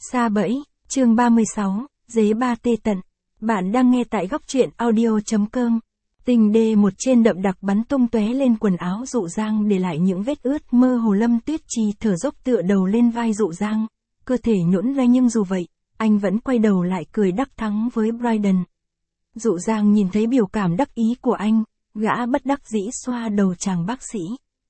Sa bẫy, chương 36, dế ba tê tận. Bạn đang nghe tại góc truyện audio.com. Tình đê một trên đậm đặc bắn tung tóe lên quần áo Dụ Giang để lại những vết ướt mơ hồ. Lâm Tuyết Chi thở dốc tựa đầu lên vai Dụ Giang, cơ thể nhũn ra nhưng dù vậy, anh vẫn quay đầu lại cười đắc thắng với Brydon. Dụ Giang nhìn thấy biểu cảm đắc ý của anh, gã bất đắc dĩ xoa đầu chàng bác sĩ.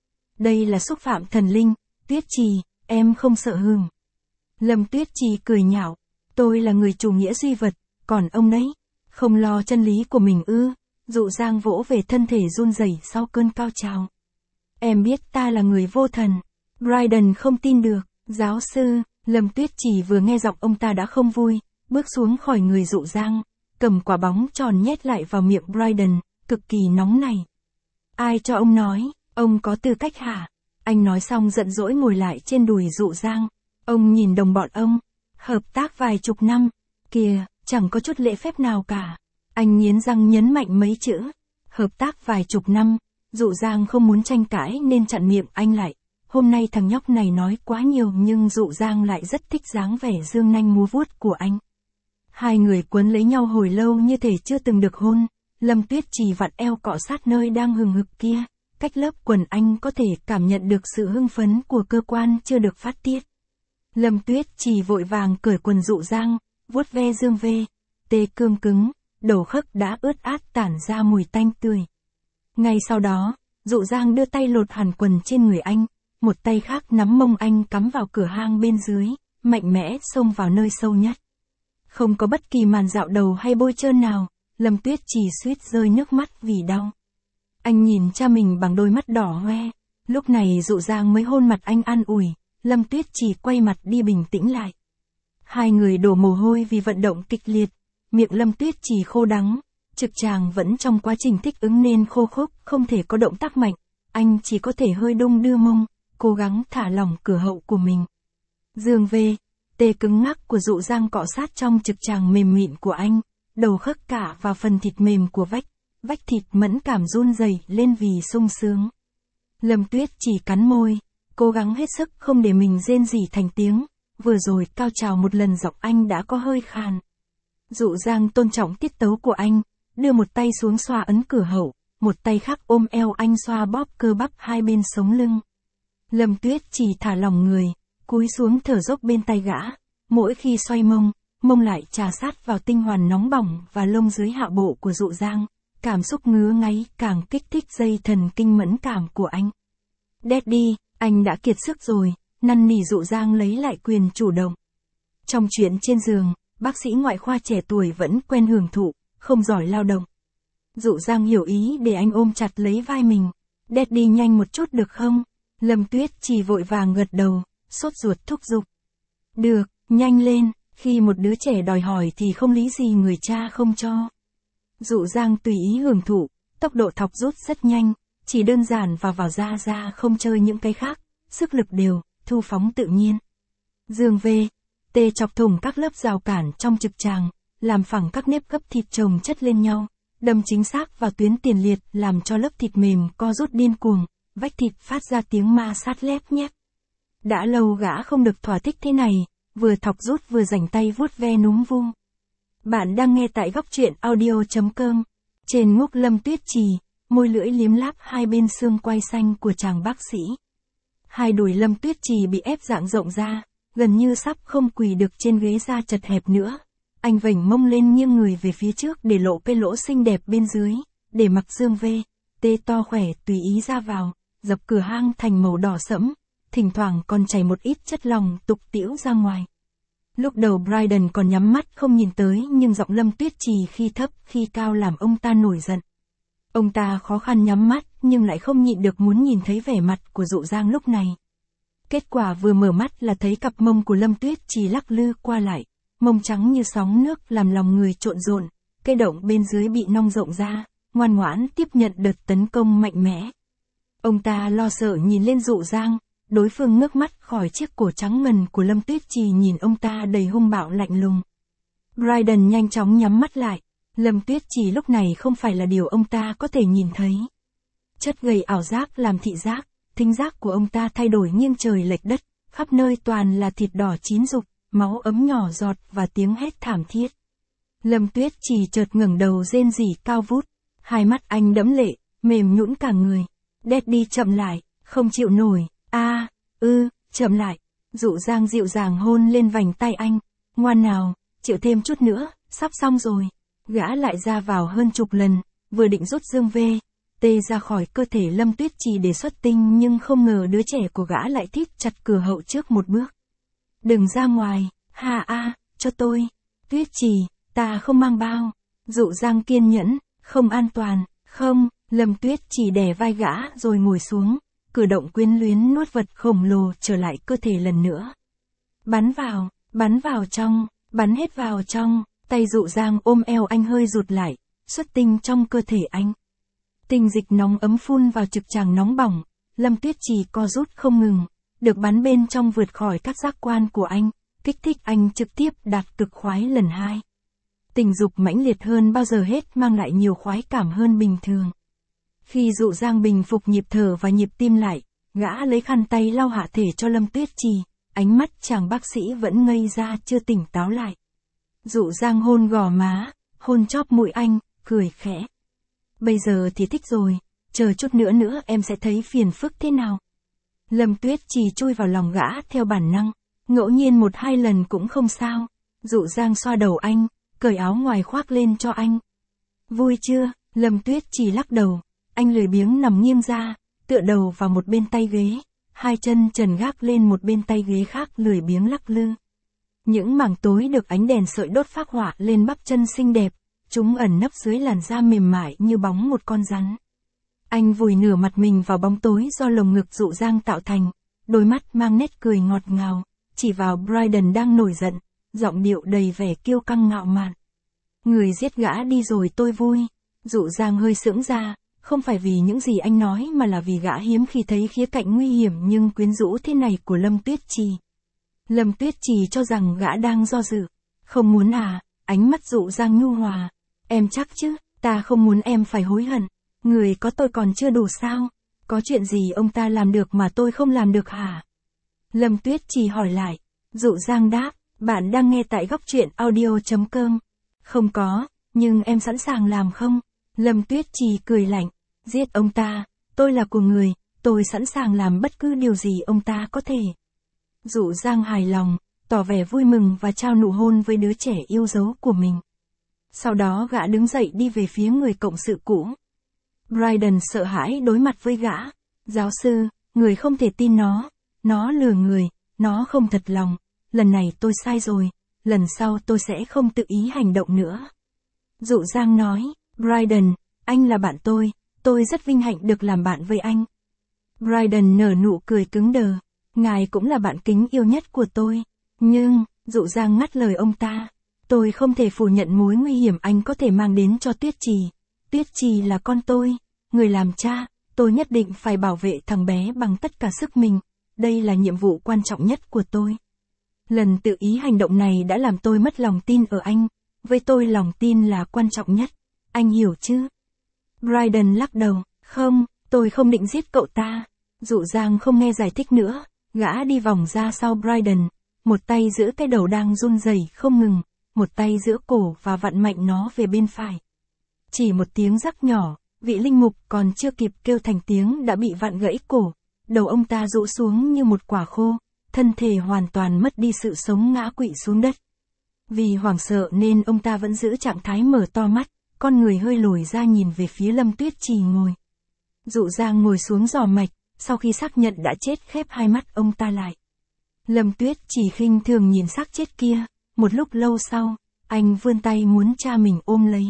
Đây là xúc phạm thần linh, Tuyết Chi, em không sợ hừm. Lâm Tuyết Chi cười nhạo, tôi là người chủ nghĩa duy vật, còn ông đấy, không lo chân lý của mình ư? Dụ Giang vỗ về thân thể run rẩy sau cơn cao trào. Em biết ta là người vô thần. Brydon không tin được, giáo sư. Lâm Tuyết Chi vừa nghe giọng ông ta đã không vui, bước xuống khỏi người Dụ Giang, cầm quả bóng tròn nhét lại vào miệng Brydon, cực kỳ nóng này. Ai cho ông nói, ông có tư cách hả? Anh nói xong giận dỗi ngồi lại trên đùi Dụ Giang. Ông nhìn đồng bọn ông, hợp tác vài chục năm, kìa, chẳng có chút lễ phép nào cả. Anh nghiến răng nhấn mạnh mấy chữ, hợp tác vài chục năm. Dụ Giang không muốn tranh cãi nên chặn miệng anh lại. Hôm nay thằng nhóc này nói quá nhiều nhưng Dụ Giang lại rất thích dáng vẻ dương nanh múa vuốt của anh. Hai người quấn lấy nhau hồi lâu như thể chưa từng được hôn. Lâm Tuyết Chi vặn eo cọ sát nơi đang hừng hực kia. Cách lớp quần anh có thể cảm nhận được sự hưng phấn của cơ quan chưa được phát tiết. Lâm Tuyết Chi vội vàng cởi quần Dụ Giang, vuốt ve dương vê, tê cương cứng, đầu khớp đã ướt át tản ra mùi tanh tươi. Ngay sau đó, Dụ Giang đưa tay lột hẳn quần trên người anh, một tay khác nắm mông anh cắm vào cửa hang bên dưới, mạnh mẽ xông vào nơi sâu nhất. Không có bất kỳ màn dạo đầu hay bôi trơn nào, Lâm Tuyết Chi suýt rơi nước mắt vì đau. Anh nhìn cha mình bằng đôi mắt đỏ hoe, lúc này Dụ Giang mới hôn mặt anh an ủi. Lâm Tuyết Chi quay mặt đi bình tĩnh lại. Hai người đổ mồ hôi vì vận động kịch liệt, miệng Lâm Tuyết Chi khô đắng, trực tràng vẫn trong quá trình thích ứng nên khô khốc, không thể có động tác mạnh, anh chỉ có thể hơi đung đưa mông, cố gắng thả lỏng cửa hậu của mình. Dương vê, tê cứng ngắc của Dụ Giang cọ sát trong trực tràng mềm mịn của anh, đầu khớp cả vào phần thịt mềm của vách thịt mẫn cảm run rẩy lên vì sung sướng. Lâm Tuyết Chi cắn môi, cố gắng hết sức không để mình rên rỉ thành tiếng, vừa rồi cao trào một lần giọng anh đã có hơi khàn. Dụ Giang tôn trọng tiết tấu của anh, đưa một tay xuống xoa ấn cửa hậu, một tay khác ôm eo anh xoa bóp cơ bắp hai bên sống lưng. Lâm Tuyết Chi thả lỏng người, cúi xuống thở dốc bên tay gã, mỗi khi xoay mông lại chà sát vào tinh hoàn nóng bỏng và lông dưới hạ bộ của Dụ Giang, cảm xúc ngứa ngáy càng kích thích dây thần kinh mẫn cảm của anh. Daddy, anh đã kiệt sức rồi, năn nỉ Dụ Giang lấy lại quyền chủ động. Trong chuyện trên giường, bác sĩ ngoại khoa trẻ tuổi vẫn quen hưởng thụ, không giỏi lao động. Dụ Giang hiểu ý để anh ôm chặt lấy vai mình. Daddy nhanh một chút được không? Lâm Tuyết Chi vội vàng gật đầu, sốt ruột thúc giục. Được, nhanh lên, khi một đứa trẻ đòi hỏi thì không lý gì người cha không cho. Dụ Giang tùy ý hưởng thụ, tốc độ thọc rút rất nhanh. Chỉ đơn giản vào ra không chơi những cái khác, sức lực đều, thu phóng tự nhiên. Dương vê, tê chọc thủng các lớp rào cản trong trực tràng, làm phẳng các nếp gấp thịt chồng chất lên nhau, đâm chính xác vào tuyến tiền liệt làm cho lớp thịt mềm co rút điên cuồng, vách thịt phát ra tiếng ma sát lép nhép. Đã lâu gã không được thỏa thích thế này, vừa thọc rút vừa rảnh tay vuốt ve núm vung. Bạn đang nghe tại góc truyện audio.com. Trên ngúc Lâm Tuyết Chi, môi lưỡi liếm láp hai bên xương quai xanh của chàng bác sĩ. Hai đùi Lâm Tuyết Chi bị ép dạng rộng ra, gần như sắp không quỳ được trên ghế da chật hẹp nữa. Anh vểnh mông lên nghiêng người về phía trước để lộ cái lỗ xinh đẹp bên dưới, để mặc dương vê, tê to khỏe tùy ý ra vào, dập cửa hang thành màu đỏ sẫm, thỉnh thoảng còn chảy một ít chất lỏng tục tĩu ra ngoài. Lúc đầu Brydon còn nhắm mắt không nhìn tới nhưng giọng Lâm Tuyết Chi khi thấp khi cao làm ông ta nổi giận. Ông ta khó khăn nhắm mắt nhưng lại không nhịn được muốn nhìn thấy vẻ mặt của Dụ Giang lúc này. Kết quả vừa mở mắt là thấy cặp mông của Lâm Tuyết Chi lắc lư qua lại, mông trắng như sóng nước làm lòng người trộn rộn, cái động bên dưới bị nong rộng ra, ngoan ngoãn tiếp nhận đợt tấn công mạnh mẽ. Ông ta lo sợ nhìn lên Dụ Giang, đối phương ngước mắt khỏi chiếc cổ trắng ngần của Lâm Tuyết Chi nhìn ông ta đầy hung bạo lạnh lùng. Brydon nhanh chóng nhắm mắt lại. Lâm Tuyết Chi lúc này không phải là điều ông ta có thể nhìn thấy. Chất gây ảo giác làm thị giác, thính giác của ông ta thay đổi nghiêng trời lệch đất, khắp nơi toàn là thịt đỏ chín rục, máu ấm nhỏ giọt và tiếng hét thảm thiết. Lâm Tuyết Trì chợt ngẩng đầu rên rỉ cao vút, hai mắt anh đẫm lệ, mềm nhũn cả người. Daddy chậm lại, không chịu nổi, chậm lại. Dụ Giang dịu dàng hôn lên vành tay anh, ngoan nào, chịu thêm chút nữa, sắp xong rồi. Gã lại ra vào hơn chục lần, vừa định rút dương tê ra khỏi cơ thể Lâm Tuyết Trì để xuất tinh nhưng không ngờ đứa trẻ của gã lại thít chặt cửa hậu trước một bước. Đừng ra ngoài, cho tôi. Tuyết Trì, ta không mang bao. Dụ Giang kiên nhẫn, không an toàn, không. Lâm Tuyết Trì đè vai gã rồi ngồi xuống, cử động quyến luyến nuốt vật khổng lồ trở lại cơ thể lần nữa. Bắn vào trong, bắn hết vào trong. Tay Dụ Giang ôm eo anh hơi rụt lại, xuất tinh trong cơ thể anh. Tinh dịch nóng ấm phun vào trực tràng nóng bỏng, Lâm Tuyết Trì co rút không ngừng, được bắn bên trong vượt khỏi các giác quan của anh, kích thích anh trực tiếp đạt cực khoái lần 2. Tình dục mãnh liệt hơn bao giờ hết mang lại nhiều khoái cảm hơn bình thường. Khi Dụ Giang bình phục nhịp thở và nhịp tim lại, gã lấy khăn tay lau hạ thể cho Lâm Tuyết Trì, ánh mắt chàng bác sĩ vẫn ngây ra chưa tỉnh táo lại. Dụ Giang hôn gò má, hôn chóp mũi anh, cười khẽ. Bây giờ thì thích rồi, chờ chút nữa em sẽ thấy phiền phức thế nào. Lâm Tuyết Trì chui vào lòng gã theo bản năng, ngẫu nhiên 1-2 lần cũng không sao. Dụ Giang xoa đầu anh, cởi áo ngoài khoác lên cho anh. Vui chưa? Lâm Tuyết Trì lắc đầu, anh lười biếng nằm nghiêng ra, tựa đầu vào một bên tay ghế, hai chân trần gác lên một bên tay ghế khác lười biếng lắc lư. Những mảng tối được ánh đèn sợi đốt phác họa lên bắp chân xinh đẹp, chúng ẩn nấp dưới làn da mềm mại như bóng một con rắn. Anh vùi nửa mặt mình vào bóng tối do lồng ngực Dụ Giang tạo thành, đôi mắt mang nét cười ngọt ngào, chỉ vào Brydon đang nổi giận, giọng điệu đầy vẻ kiêu căng ngạo mạn. Người giết gã đi rồi tôi vui. Dụ Giang hơi sững ra, không phải vì những gì anh nói mà là vì gã hiếm khi thấy khía cạnh nguy hiểm nhưng quyến rũ thế này của Lâm Tuyết Trì. Lâm Tuyết Trì cho rằng gã đang do dự. Không muốn à? Ánh mắt Dụ Giang nhu hòa. Em chắc chứ, ta không muốn em phải hối hận. Người có tôi còn chưa đủ sao? Có chuyện gì ông ta làm được mà tôi không làm được hả? Lâm Tuyết Trì hỏi lại. Dụ Giang đáp, bạn đang nghe tại Góc Truyện Audio.com. Không có, nhưng em sẵn sàng làm không? Lâm Tuyết Trì cười lạnh. Giết ông ta, tôi là của người, tôi sẵn sàng làm bất cứ điều gì ông ta có thể. Dụ Giang hài lòng, tỏ vẻ vui mừng và trao nụ hôn với đứa trẻ yêu dấu của mình. Sau đó gã đứng dậy đi về phía người cộng sự cũ. Brydon sợ hãi đối mặt với gã. Giáo sư, người không thể tin nó lừa người, nó không thật lòng, lần này tôi sai rồi, lần sau tôi sẽ không tự ý hành động nữa. Dụ Giang nói, Brydon, anh là bạn tôi rất vinh hạnh được làm bạn với anh. Brydon nở nụ cười cứng đờ, ngài cũng là bạn kính yêu nhất của tôi, nhưng, Dụ Giang ngắt lời ông ta, tôi không thể phủ nhận mối nguy hiểm anh có thể mang đến cho Tuyết Trì. Tuyết Trì là con tôi, người làm cha, tôi nhất định phải bảo vệ thằng bé bằng tất cả sức mình, đây là nhiệm vụ quan trọng nhất của tôi. Lần tự ý hành động này đã làm tôi mất lòng tin ở anh, với tôi lòng tin là quan trọng nhất, anh hiểu chứ? Brydon lắc đầu, không, tôi không định giết cậu ta. Dụ Giang không nghe giải thích nữa, gã đi vòng ra sau Brydon, một tay giữ cái đầu đang run rẩy không ngừng, một tay giữ cổ và vặn mạnh nó về bên phải. Chỉ một tiếng rắc nhỏ, vị linh mục còn chưa kịp kêu thành tiếng đã bị vặn gãy cổ, đầu ông ta rũ xuống như một quả khô, thân thể hoàn toàn mất đi sự sống ngã quỵ xuống đất. Vì hoảng sợ nên ông ta vẫn giữ trạng thái mở to mắt, con người hơi lồi ra nhìn về phía Lâm Tuyết Trì ngồi. Dụ Giang ngồi xuống giò mạch, sau khi xác nhận đã chết khép hai mắt ông ta lại. Lâm Tuyết Trì khinh thường nhìn xác chết kia, một lúc lâu sau, anh vươn tay muốn cha mình ôm lấy.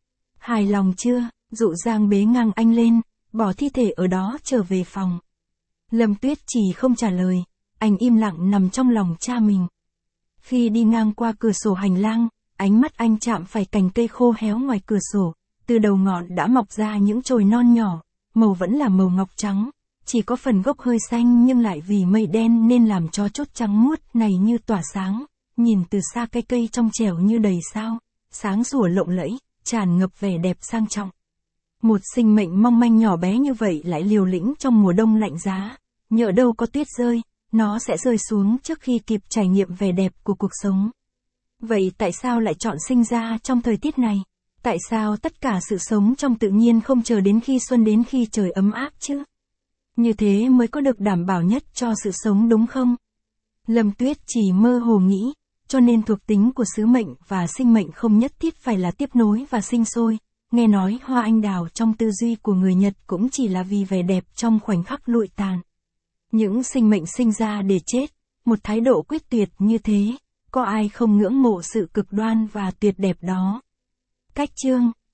Hài lòng chưa? Dụ Giang bế ngang anh lên, bỏ thi thể ở đó trở về phòng. Lâm Tuyết Trì không trả lời, anh im lặng nằm trong lòng cha mình. Khi đi ngang qua cửa sổ hành lang, ánh mắt anh chạm phải cành cây khô héo ngoài cửa sổ, từ đầu ngọn đã mọc ra những chồi non nhỏ, màu vẫn là màu ngọc trắng, chỉ có phần gốc hơi xanh nhưng lại vì mây đen nên làm cho chốt trắng muốt này như tỏa sáng, nhìn từ xa cái cây trong trẻo như đầy sao, sáng sủa lộng lẫy, tràn ngập vẻ đẹp sang trọng. Một sinh mệnh mong manh nhỏ bé như vậy lại liều lĩnh trong mùa đông lạnh giá, nhỡ đâu có tuyết rơi, nó sẽ rơi xuống trước khi kịp trải nghiệm vẻ đẹp của cuộc sống. Vậy tại sao lại chọn sinh ra trong thời tiết này? Tại sao tất cả sự sống trong tự nhiên không chờ đến khi xuân đến khi trời ấm áp chứ? Như thế mới có được đảm bảo nhất cho sự sống đúng không? Lâm Tuyết chỉ mơ hồ nghĩ, cho nên thuộc tính của sứ mệnh và sinh mệnh không nhất thiết phải là tiếp nối và sinh sôi. Nghe nói hoa anh đào trong tư duy của người Nhật cũng chỉ là vì vẻ đẹp trong khoảnh khắc lụi tàn. Những sinh mệnh sinh ra để chết, một thái độ quyết tuyệt như thế, có ai không ngưỡng mộ sự cực đoan và tuyệt đẹp đó? Cách chương